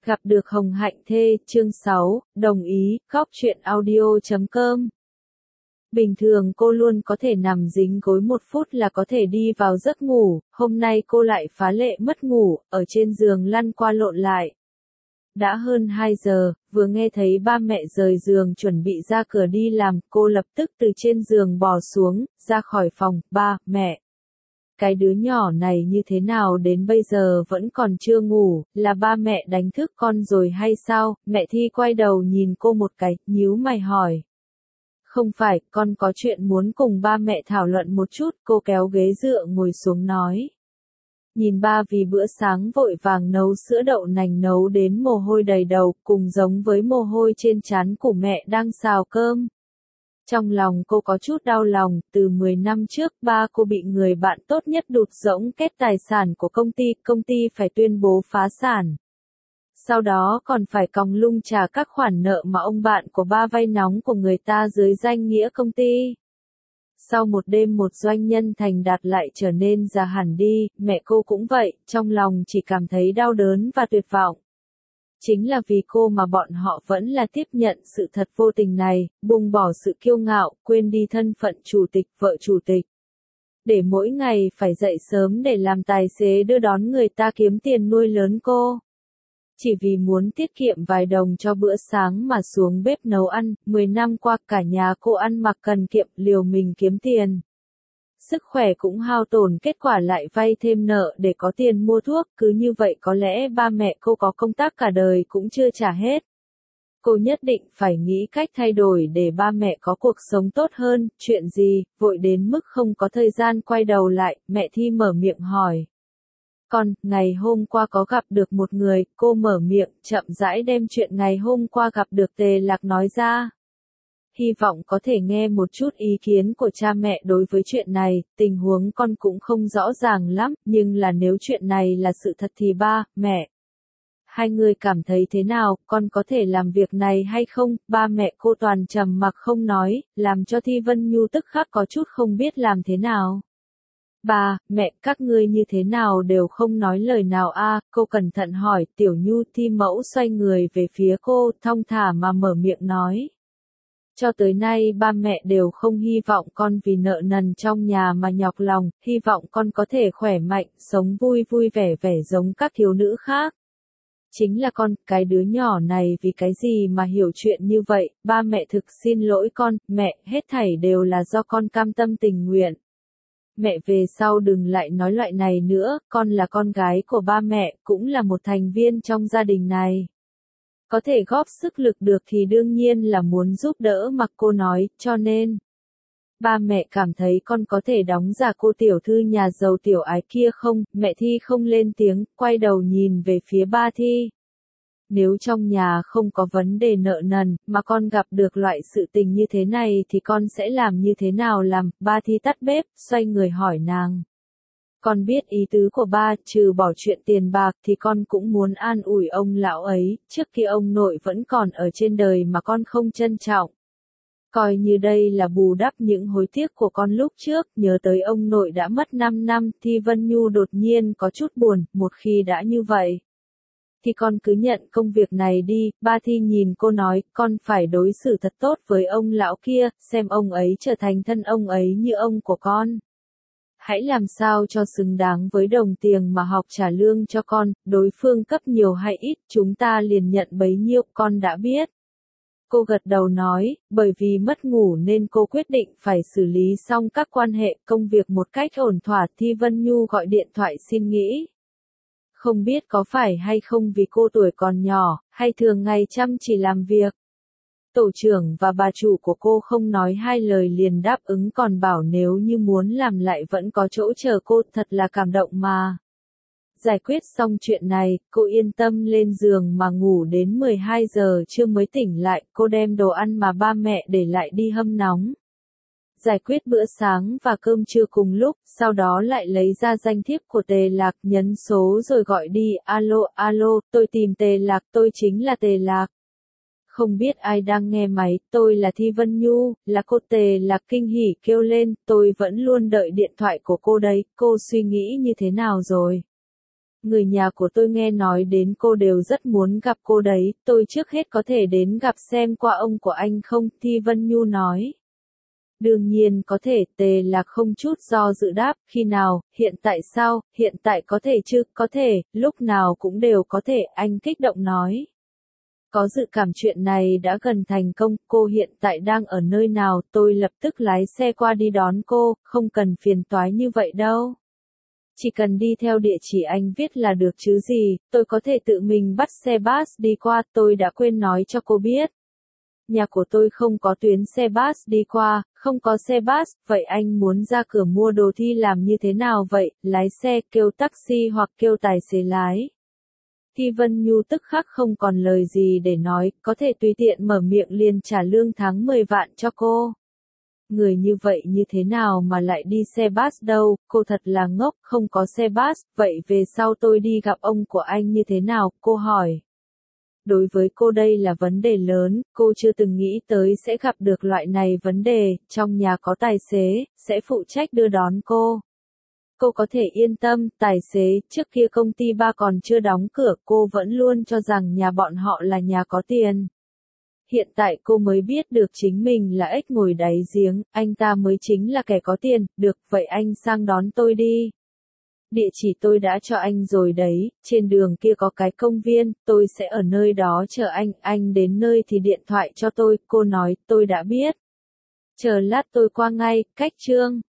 Gặp được Hồng Hạnh Thê, chương 6, đồng ý, góc truyện audio.com. Bình thường cô luôn có thể nằm dính gối 1 phút là có thể đi vào giấc ngủ, hôm nay cô lại phá lệ mất ngủ, ở trên giường lăn qua lộn lại. Đã hơn 2 giờ, vừa nghe thấy ba mẹ rời giường chuẩn bị ra cửa đi làm, cô lập tức từ trên giường bò xuống, ra khỏi phòng, ba, mẹ. Cái đứa nhỏ này như thế nào đến bây giờ vẫn còn chưa ngủ, là ba mẹ đánh thức con rồi hay sao? Mẹ Thi quay đầu nhìn cô một cái, nhíu mày hỏi. Không phải, con có chuyện muốn cùng ba mẹ thảo luận một chút, cô kéo ghế dựa ngồi xuống nói. Nhìn ba vì bữa sáng vội vàng nấu sữa đậu nành nấu đến mồ hôi đầy đầu, cùng giống với mồ hôi trên trán của mẹ đang xào cơm. Trong lòng cô có chút đau lòng, từ 10 năm trước ba cô bị người bạn tốt nhất đụt rỗng kết tài sản của công ty phải tuyên bố phá sản. Sau đó còn phải còng lưng trả các khoản nợ mà ông bạn của ba vay nóng của người ta dưới danh nghĩa công ty. Sau một đêm một doanh nhân thành đạt lại trở nên già hẳn đi, mẹ cô cũng vậy, trong lòng chỉ cảm thấy đau đớn và tuyệt vọng. Chính là vì cô mà bọn họ vẫn là tiếp nhận sự thật vô tình này, buông bỏ sự kiêu ngạo, quên đi thân phận chủ tịch, vợ chủ tịch. Để mỗi ngày phải dậy sớm để làm tài xế đưa đón người ta kiếm tiền nuôi lớn cô. Chỉ vì muốn tiết kiệm vài đồng cho bữa sáng mà xuống bếp nấu ăn, 10 năm qua cả nhà cô ăn mặc cần kiệm, liều mình kiếm tiền. Sức khỏe cũng hao tổn, kết quả lại vay thêm nợ để có tiền mua thuốc, cứ như vậy có lẽ ba mẹ cô có công tác cả đời cũng chưa trả hết. Cô nhất định phải nghĩ cách thay đổi để ba mẹ có cuộc sống tốt hơn, chuyện gì, vội đến mức không có thời gian quay đầu lại, mẹ Thi mở miệng hỏi. Con, ngày hôm qua có gặp được một người, cô mở miệng, chậm rãi đem chuyện ngày hôm qua gặp được Tề Lạc nói ra. Hy vọng có thể nghe một chút ý kiến của cha mẹ đối với chuyện này, tình huống con cũng không rõ ràng lắm, nhưng là nếu chuyện này là sự thật thì ba, mẹ. Hai người cảm thấy thế nào, con có thể làm việc này hay không? Ba mẹ cô toàn trầm mặc không nói, làm cho Thi Vân Nhu tức khắc có chút không biết làm thế nào. Ba, mẹ, các ngươi như thế nào đều không nói lời nào a? Cô cẩn thận hỏi, Tiểu Nhu. Thi Mẫu xoay người về phía cô, thong thả mà mở miệng nói. Cho tới nay ba mẹ đều không hy vọng con vì nợ nần trong nhà mà nhọc lòng, hy vọng con có thể khỏe mạnh, sống vui vui vẻ vẻ giống các thiếu nữ khác. Chính là con, cái đứa nhỏ này vì cái gì mà hiểu chuyện như vậy, ba mẹ thực xin lỗi con, mẹ, hết thảy đều là do con cam tâm tình nguyện. Mẹ về sau đừng lại nói loại này nữa, con là con gái của ba mẹ, cũng là một thành viên trong gia đình này. Có thể góp sức lực được thì đương nhiên là muốn giúp đỡ mà cô nói, cho nên. Ba mẹ cảm thấy con có thể đóng giả cô tiểu thư nhà giàu tiểu ái kia không, mẹ Thi không lên tiếng, quay đầu nhìn về phía ba Thi. Nếu trong nhà không có vấn đề nợ nần, mà con gặp được loại sự tình như thế này thì con sẽ làm như thế nào làm, ba Thi tắt bếp, xoay người hỏi nàng. Con biết ý tứ của ba, trừ bỏ chuyện tiền bạc thì con cũng muốn an ủi ông lão ấy, trước khi ông nội vẫn còn ở trên đời mà con không trân trọng. Coi như đây là bù đắp những hối tiếc của con lúc trước, nhớ tới ông nội đã mất 5 năm, Thi Vân Nhu đột nhiên có chút buồn, một khi đã như vậy. Thì con cứ nhận công việc này đi, ba Thi nhìn cô nói, con phải đối xử thật tốt với ông lão kia, xem ông ấy trở thành thân ông ấy như ông của con. Hãy làm sao cho xứng đáng với đồng tiền mà học trả lương cho con, đối phương cấp nhiều hay ít, chúng ta liền nhận bấy nhiêu, con đã biết. Cô gật đầu nói, bởi vì mất ngủ nên cô quyết định phải xử lý xong các quan hệ, công việc một cách ổn thỏa. Thi Vân Nhu gọi điện thoại xin nghỉ. Không biết có phải hay không vì cô tuổi còn nhỏ, hay thường ngày chăm chỉ làm việc. Tổ trưởng và bà chủ của cô không nói hai lời liền đáp ứng, còn bảo nếu như muốn làm lại vẫn có chỗ chờ cô, thật là cảm động mà. Giải quyết xong chuyện này, cô yên tâm lên giường mà ngủ đến 12 giờ trưa mới tỉnh lại, cô đem đồ ăn mà ba mẹ để lại đi hâm nóng. Giải quyết bữa sáng và cơm trưa cùng lúc, sau đó lại lấy ra danh thiếp của Tề Lạc, nhấn số rồi gọi đi, alo, tôi tìm Tề Lạc, tôi chính là Tề Lạc. Không biết ai đang nghe máy, tôi là Thi Vân Nhu, là cô. Tề Lạc kinh hỉ kêu lên, tôi vẫn luôn đợi điện thoại của cô đấy, cô suy nghĩ như thế nào rồi? Người nhà của tôi nghe nói đến cô đều rất muốn gặp cô đấy, tôi trước hết có thể đến gặp xem qua ông của anh không, Thi Vân Nhu nói. Đương nhiên có thể, Tề Lạc không chút do dự đáp, khi nào, hiện tại sao, hiện tại có thể chứ, có thể, lúc nào cũng đều có thể, anh kích động nói. Có dự cảm chuyện này đã gần thành công, cô hiện tại đang ở nơi nào, tôi lập tức lái xe qua đi đón cô, không cần phiền toái như vậy đâu. Chỉ cần đi theo địa chỉ anh viết là được chứ gì, tôi có thể tự mình bắt xe bus đi qua, tôi đã quên nói cho cô biết. Nhà của tôi không có tuyến xe bus đi qua, không có xe bus, vậy anh muốn ra cửa mua đồ Thi làm như thế nào vậy, lái xe, kêu taxi hoặc kêu tài xế lái. Thi Vân Nhu tức khắc không còn lời gì để nói, có thể tùy tiện mở miệng liền trả lương tháng 10 vạn cho cô. Người như vậy như thế nào mà lại đi xe bus đâu, cô thật là ngốc, không có xe bus, vậy về sau tôi đi gặp ông của anh như thế nào, cô hỏi. Đối với cô đây là vấn đề lớn, cô chưa từng nghĩ tới sẽ gặp được loại này vấn đề, trong nhà có tài xế, sẽ phụ trách đưa đón cô. Cô có thể yên tâm, tài xế, trước kia công ty ba còn chưa đóng cửa, cô vẫn luôn cho rằng nhà bọn họ là nhà có tiền. Hiện tại cô mới biết được chính mình là ếch ngồi đáy giếng, anh ta mới chính là kẻ có tiền, được, vậy anh sang đón tôi đi. Địa chỉ tôi đã cho anh rồi đấy, trên đường kia có cái công viên, tôi sẽ ở nơi đó chờ anh đến nơi thì điện thoại cho tôi, cô nói, tôi đã biết. Chờ lát tôi qua ngay, cách Trương.